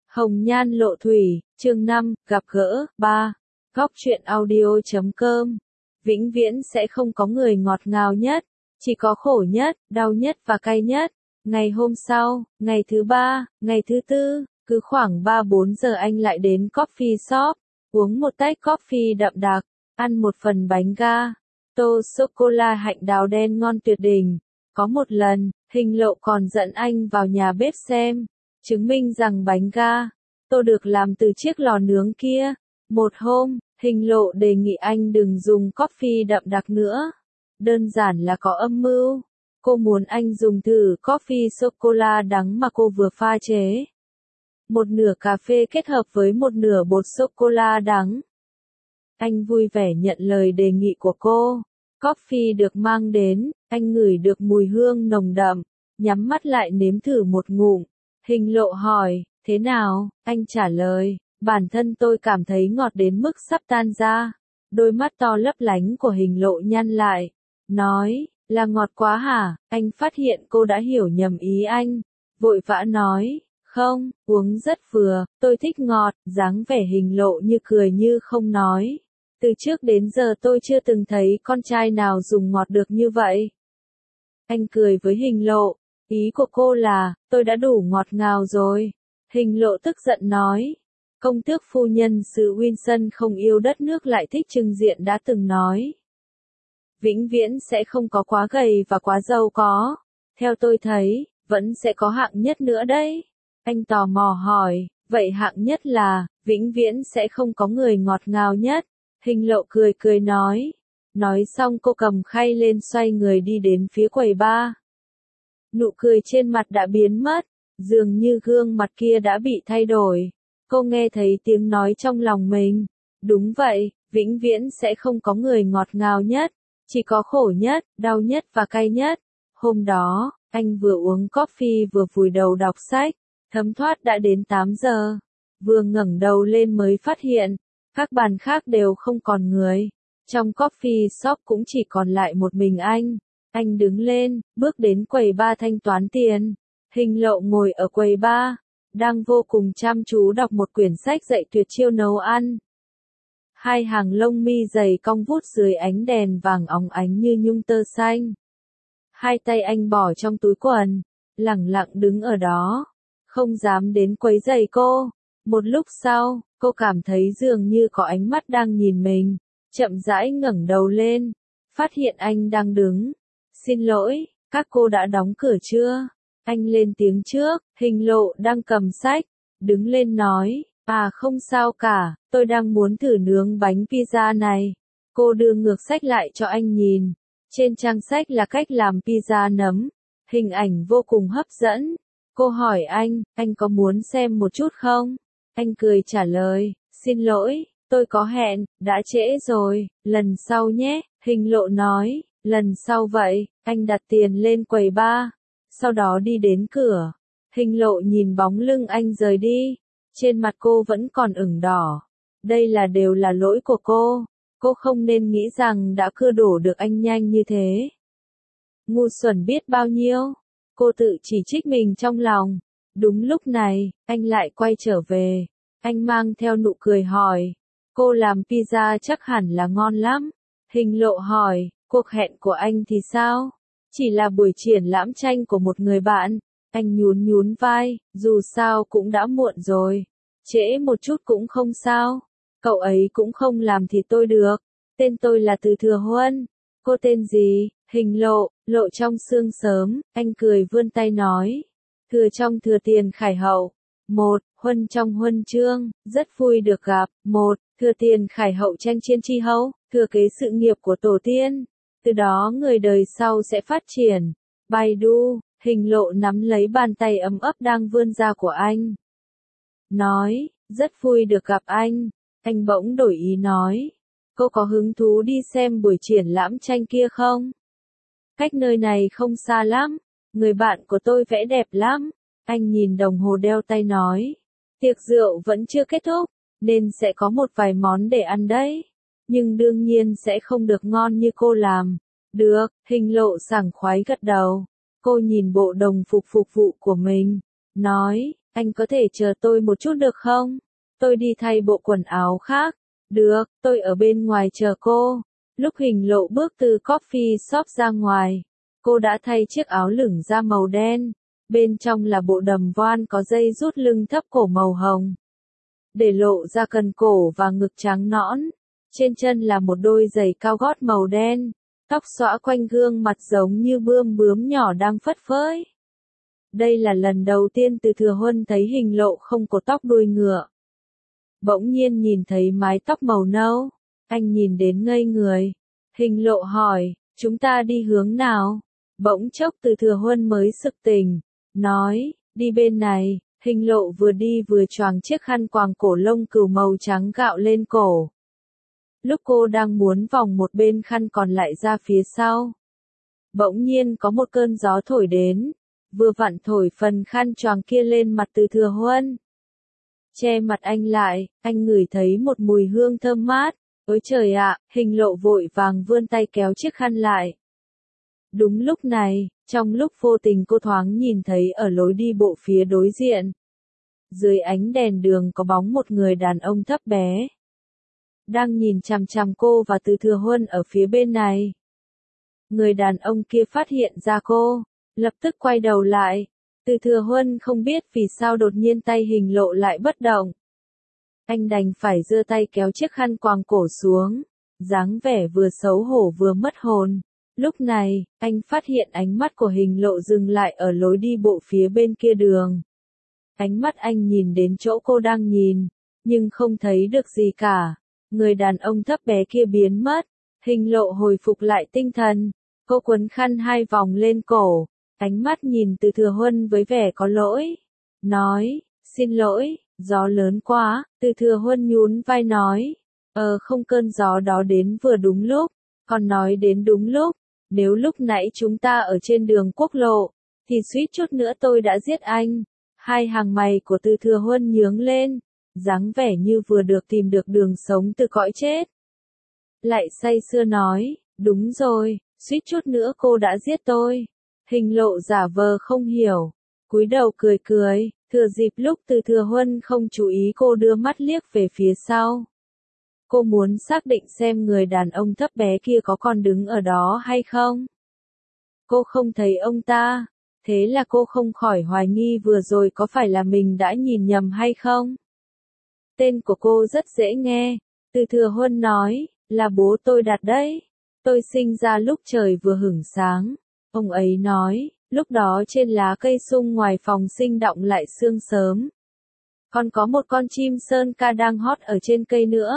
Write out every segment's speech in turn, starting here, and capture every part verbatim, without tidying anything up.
Hồng Nhan Lộ Thủy, chương năm, gặp gỡ, ba. Góc truyện audio chấm com. Vĩnh viễn sẽ không có người ngọt ngào nhất, chỉ có khổ nhất, đau nhất và cay nhất. Ngày hôm sau, ngày thứ ba, ngày thứ tư, cứ khoảng ba bốn giờ anh lại đến coffee shop, uống một tách coffee đậm đặc, ăn một phần bánh ga, tô sô-cô-la hạnh đào đen ngon tuyệt đỉnh. Có một lần, Hình Lộ còn dẫn anh vào nhà bếp xem, chứng minh rằng bánh ga, tô được làm từ chiếc lò nướng kia. Một hôm, Hình Lộ đề nghị anh đừng dùng coffee đậm đặc nữa. Đơn giản là có âm mưu. Cô muốn anh dùng thử coffee sô-cô-la đắng mà cô vừa pha chế. Một nửa cà phê kết hợp với một nửa bột sô-cô-la đắng. Anh vui vẻ nhận lời đề nghị của cô. Coffee được mang đến, anh ngửi được mùi hương nồng đậm, nhắm mắt lại nếm thử một ngụm. Hình Lộ hỏi, thế nào? Anh trả lời, bản thân tôi cảm thấy ngọt đến mức sắp tan ra. Đôi mắt to lấp lánh của Hình Lộ nhăn lại, nói, là ngọt quá hả? Anh phát hiện cô đã hiểu nhầm ý anh, vội vã nói, không, uống rất vừa, tôi thích ngọt. Dáng vẻ Hình Lộ như cười như không nói. Từ trước đến giờ tôi chưa từng thấy con trai nào dùng ngọt được như vậy. Anh cười với Hình Lộ, ý của cô là, tôi đã đủ ngọt ngào rồi. Hình Lộ tức giận nói, công tước phu nhân xứ Windsor không yêu đất nước lại thích trưng diện đã từng nói. Vĩnh viễn sẽ không có quá gầy và quá giàu có. Theo tôi thấy, vẫn sẽ có hạng nhất nữa đấy. Anh tò mò hỏi, vậy hạng nhất là, vĩnh viễn sẽ không có người ngọt ngào nhất. Hình Lộ cười cười nói. Nói xong cô cầm khay lên xoay người đi đến phía quầy bar. Nụ cười trên mặt đã biến mất, dường như gương mặt kia đã bị thay đổi. Cô nghe thấy tiếng nói trong lòng mình. Đúng vậy, vĩnh viễn sẽ không có người ngọt ngào nhất, chỉ có khổ nhất, đau nhất và cay nhất. Hôm đó, anh vừa uống coffee vừa vùi đầu đọc sách, thấm thoát đã đến tám giờ. Vừa ngẩng đầu lên mới phát hiện, các bàn khác đều không còn người. Trong coffee shop cũng chỉ còn lại một mình anh. Anh đứng lên, bước đến quầy bar thanh toán tiền. Hình Lộ ngồi ở quầy bar, đang vô cùng chăm chú đọc một quyển sách dạy tuyệt chiêu nấu ăn. Hai hàng lông mi dày cong vút dưới ánh đèn vàng óng ánh như nhung tơ xanh. Hai tay anh bỏ trong túi quần, lẳng lặng đứng ở đó, không dám đến quấy rầy cô. Một lúc sau, cô cảm thấy dường như có ánh mắt đang nhìn mình, chậm rãi ngẩng đầu lên, phát hiện anh đang đứng. Xin lỗi, các cô đã đóng cửa chưa? Anh lên tiếng trước. Hình Lộ đang cầm sách, đứng lên nói, à không sao cả, tôi đang muốn thử nướng bánh pizza này. Cô đưa ngược sách lại cho anh nhìn. Trên trang sách là cách làm pizza nấm, hình ảnh vô cùng hấp dẫn. Cô hỏi anh, anh có muốn xem một chút không? Anh cười trả lời, xin lỗi, tôi có hẹn, đã trễ rồi, lần sau nhé. Hình Lộ nói, lần sau vậy. Anh đặt tiền lên quầy bar, sau đó đi đến cửa. Hình Lộ nhìn bóng lưng anh rời đi, trên mặt cô vẫn còn ửng đỏ. Đây là đều là lỗi của cô, cô không nên nghĩ rằng đã cưa đổ được anh nhanh như thế. Ngu xuẩn biết bao nhiêu, cô tự chỉ trích mình trong lòng. Đúng lúc này, anh lại quay trở về. Anh mang theo nụ cười hỏi, cô làm pizza chắc hẳn là ngon lắm. Hình Lộ hỏi, cuộc hẹn của anh thì sao? Chỉ là buổi triển lãm tranh của một người bạn. Anh nhún nhún vai, dù sao cũng đã muộn rồi. Trễ một chút cũng không sao. Cậu ấy cũng không làm thì tôi được. Tên tôi là Từ Thừa Huân. Cô tên gì? Hình Lộ, lộ trong sương sớm. Anh cười vươn tay nói. Thừa trong Thừa Tiền Khải Hậu. Một, Huân trong Huân chương. Rất vui được gặp. Một, Thừa Tiền Khải Hậu tranh chiên chi hậu. Thừa kế sự nghiệp của tổ tiên. Từ đó người đời sau sẽ phát triển. Baidu. Hình Lộ nắm lấy bàn tay ấm ấp đang vươn ra của anh. Nói, rất vui được gặp anh. Anh bỗng đổi ý nói. Cô có hứng thú đi xem buổi triển lãm tranh kia không? Cách nơi này không xa lắm. Người bạn của tôi vẽ đẹp lắm. Anh nhìn đồng hồ đeo tay nói. Tiệc rượu vẫn chưa kết thúc, nên sẽ có một vài món để ăn đấy. Nhưng đương nhiên sẽ không được ngon như cô làm. Được, Hình Lộ sảng khoái gật đầu. Cô nhìn bộ đồng phục phục vụ của mình, nói, Anh có thể chờ tôi một chút được không? Tôi đi thay bộ quần áo khác. Được, tôi ở bên ngoài chờ cô. Lúc Hình Lộ bước từ coffee shop ra ngoài, cô đã thay chiếc áo lửng da màu đen. Bên trong là bộ đầm voan có dây rút lưng thấp cổ màu hồng, để lộ ra cần cổ và ngực trắng nõn. Trên chân là một đôi giày cao gót màu đen, tóc xõa quanh gương mặt giống như bươm bướm nhỏ đang phất phới. Đây là lần đầu tiên Từ Thừa Huân thấy Hình Lộ không có tóc đuôi ngựa. Bỗng nhiên nhìn thấy mái tóc màu nâu, anh nhìn đến ngây người. Hình Lộ hỏi, chúng ta đi hướng nào? Bỗng chốc Từ Thừa Huân mới sực tỉnh, nói, đi bên này. Hình Lộ vừa đi vừa choàng chiếc khăn quàng cổ lông cừu màu trắng gạo lên cổ. Lúc cô đang muốn vòng một bên khăn còn lại ra phía sau, bỗng nhiên có một cơn gió thổi đến, vừa vặn thổi phần khăn choàng kia lên mặt Từ Thừa Huân. Che mặt anh lại, anh ngửi thấy một mùi hương thơm mát. Ôi trời ạ, Hình Lộ vội vàng vươn tay kéo chiếc khăn lại. Đúng lúc này, trong lúc vô tình cô thoáng nhìn thấy ở lối đi bộ phía đối diện, dưới ánh đèn đường có bóng một người đàn ông thấp bé, đang nhìn chằm chằm cô và Từ Thừa Huân ở phía bên này. Người đàn ông kia phát hiện ra cô, lập tức quay đầu lại. Từ Thừa Huân không biết vì sao đột nhiên tay Hình Lộ lại bất động. Anh đành phải giơ tay kéo chiếc khăn quàng cổ xuống, dáng vẻ vừa xấu hổ vừa mất hồn. Lúc này, anh phát hiện ánh mắt của Hình Lộ dừng lại ở lối đi bộ phía bên kia đường. Ánh mắt anh nhìn đến chỗ cô đang nhìn, nhưng không thấy được gì cả. Người đàn ông thấp bé kia biến mất, Hình Lộ hồi phục lại tinh thần. Cô quấn khăn hai vòng lên cổ, ánh mắt nhìn Từ Thừa Huân với vẻ có lỗi. Nói, xin lỗi, gió lớn quá. Từ Thừa Huân nhún vai nói, ờ không, cơn gió đó đến vừa đúng lúc. Còn nói đến đúng lúc, nếu lúc nãy chúng ta ở trên đường quốc lộ, thì suýt chút nữa tôi đã giết anh. Hai hàng mày của Từ Thừa Huân nhướng lên, dáng vẻ như vừa được tìm được đường sống từ cõi chết. Lại say sưa nói, đúng rồi, suýt chút nữa cô đã giết tôi. Hình Lộ giả vờ không hiểu, cúi đầu cười cười, thừa dịp lúc Từ Thừa Huân không chú ý cô đưa mắt liếc về phía sau. Cô muốn xác định xem người đàn ông thấp bé kia có còn đứng ở đó hay không. Cô không thấy ông ta, thế là cô không khỏi hoài nghi vừa rồi có phải là mình đã nhìn nhầm hay không. Tên của cô rất dễ nghe, Từ Thừa Huân nói, là bố tôi đặt đấy. Tôi sinh ra lúc trời vừa hửng sáng. Ông ấy nói, lúc đó trên lá cây sung ngoài phòng sinh động lại sương sớm. Còn có một con chim sơn ca đang hót ở trên cây nữa.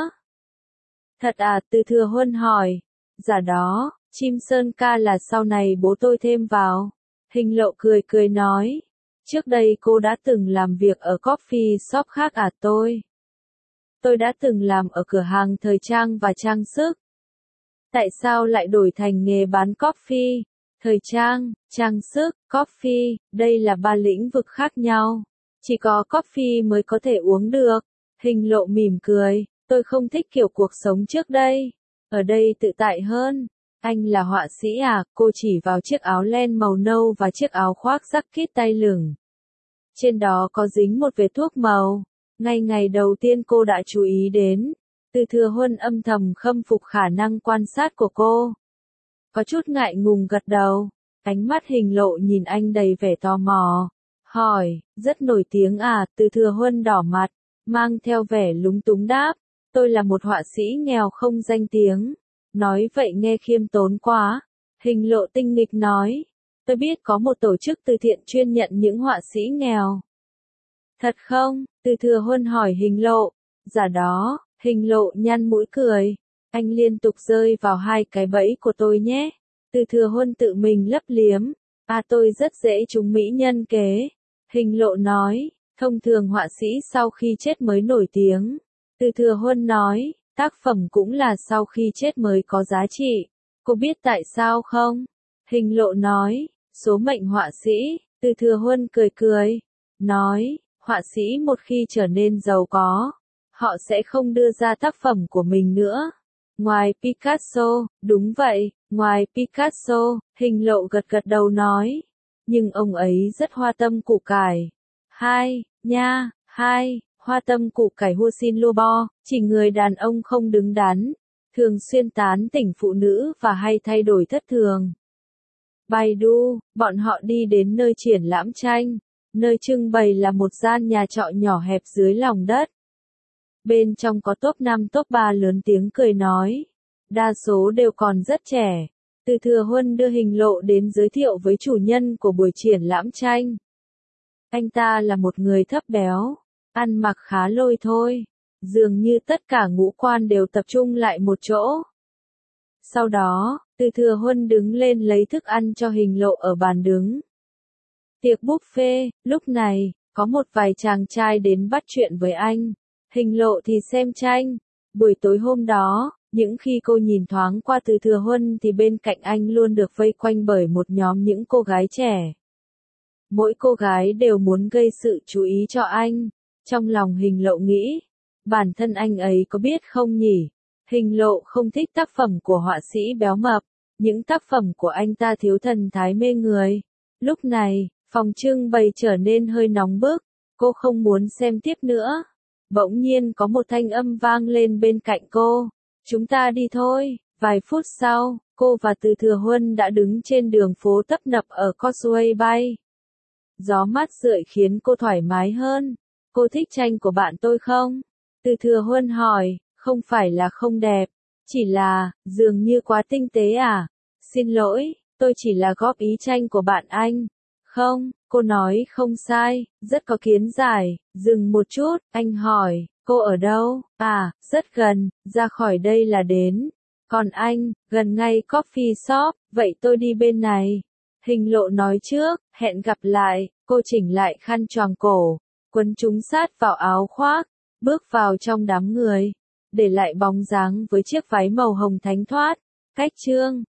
Thật à? Từ Thừa Huân hỏi. Dạ đó, chim sơn ca là sau này bố tôi thêm vào. Hình Lộ cười cười nói. Trước đây cô đã từng làm việc ở coffee shop khác à? Tôi. Tôi đã từng làm ở cửa hàng thời trang và trang sức. Tại sao lại đổi thành nghề bán coffee? Thời trang, trang sức, coffee, đây là ba lĩnh vực khác nhau. Chỉ có coffee mới có thể uống được. Hình Lộ mỉm cười, tôi không thích kiểu cuộc sống trước đây. Ở đây tự tại hơn. Anh là họa sĩ à? Cô chỉ vào chiếc áo len màu nâu và chiếc áo khoác jacket tay lửng. Trên đó có dính một vệt thuốc màu. Ngay ngày đầu tiên cô đã chú ý đến. Từ Thừa Huân âm thầm khâm phục khả năng quan sát của cô. Có chút ngại ngùng gật đầu. Ánh mắt Hình Lộ nhìn anh đầy vẻ tò mò. Hỏi, rất nổi tiếng à? Từ Thừa Huân đỏ mặt, mang theo vẻ lúng túng đáp. Tôi là một họa sĩ nghèo không danh tiếng. Nói vậy nghe khiêm tốn quá. Hình Lộ tinh nghịch nói. Tôi biết có một tổ chức từ thiện chuyên nhận những họa sĩ nghèo. Thật không? Từ Thừa Huân hỏi Hình Lộ. Dạ đó. Hình Lộ nhăn mũi cười. Anh liên tục rơi vào hai cái bẫy của tôi nhé. Từ Thừa Huân tự mình lấp liếm. À, tôi rất dễ trúng mỹ nhân kế. Hình Lộ nói. Thông thường họa sĩ sau khi chết mới nổi tiếng. Từ Thừa Huân nói. Tác phẩm cũng là sau khi chết mới có giá trị. Cô biết tại sao không? Hình Lộ nói. Số mệnh họa sĩ. Từ Thừa Huân cười cười. Nói. Họa sĩ một khi trở nên giàu có, họ sẽ không đưa ra tác phẩm của mình nữa. Ngoài Picasso, đúng vậy, ngoài Picasso, Hình Lộ gật gật đầu nói. Nhưng ông ấy rất hoa tâm củ cải. Hai, Nha, hai, hoa tâm củ cải hua xin lua bo, chỉ người đàn ông không đứng đắn, thường xuyên tán tỉnh phụ nữ và hay thay đổi thất thường. Baidu, bọn họ đi đến nơi triển lãm tranh, nơi trưng bày là một gian nhà trọ nhỏ hẹp dưới lòng đất. Bên trong có top năm top ba lớn tiếng cười nói, đa số đều còn rất trẻ. Từ Thừa Huân đưa hình lộ đến giới thiệu với chủ nhân của buổi triển lãm tranh. Anh ta là một người thấp béo, ăn mặc khá lôi thôi, dường như tất cả ngũ quan đều tập trung lại một chỗ. Sau đó, Từ Thừa Huân đứng lên lấy thức ăn cho hình lộ ở bàn đứng. Tiệc buffet, lúc này, có một vài chàng trai đến bắt chuyện với anh. Hình lộ thì xem tranh. Buổi tối hôm đó, những khi cô nhìn thoáng qua Từ Thừa Huân thì bên cạnh anh luôn được vây quanh bởi một nhóm những cô gái trẻ. Mỗi cô gái đều muốn gây sự chú ý cho anh. Trong lòng hình lộ nghĩ, bản thân anh ấy có biết không nhỉ? Hình lộ không thích tác phẩm của họa sĩ béo mập. Những tác phẩm của anh ta thiếu thần thái mê người. Lúc này, phòng trưng bày trở nên hơi nóng bức. Cô không muốn xem tiếp nữa. Bỗng nhiên có một thanh âm vang lên bên cạnh cô. Chúng ta đi thôi. Vài phút sau, cô và Từ Thừa Huân đã đứng trên đường phố tấp nập ở Causeway Bay. Gió mát rượi khiến cô thoải mái hơn. Cô thích tranh của bạn tôi không? Từ Thừa Huân hỏi, không phải là không đẹp. Chỉ là, dường như quá tinh tế à? Xin lỗi, tôi chỉ là góp ý tranh của bạn anh. Không, cô nói không sai, rất có kiến giải. Dừng một chút, anh hỏi, cô ở đâu? À, rất gần, ra khỏi đây là đến. Còn anh, gần ngay coffee shop, vậy tôi đi bên này. Hình lộ nói trước, hẹn gặp lại, cô chỉnh lại khăn choàng cổ, quấn chúng sát vào áo khoác, bước vào trong đám người, để lại bóng dáng với chiếc váy màu hồng thánh thoát. Cách chương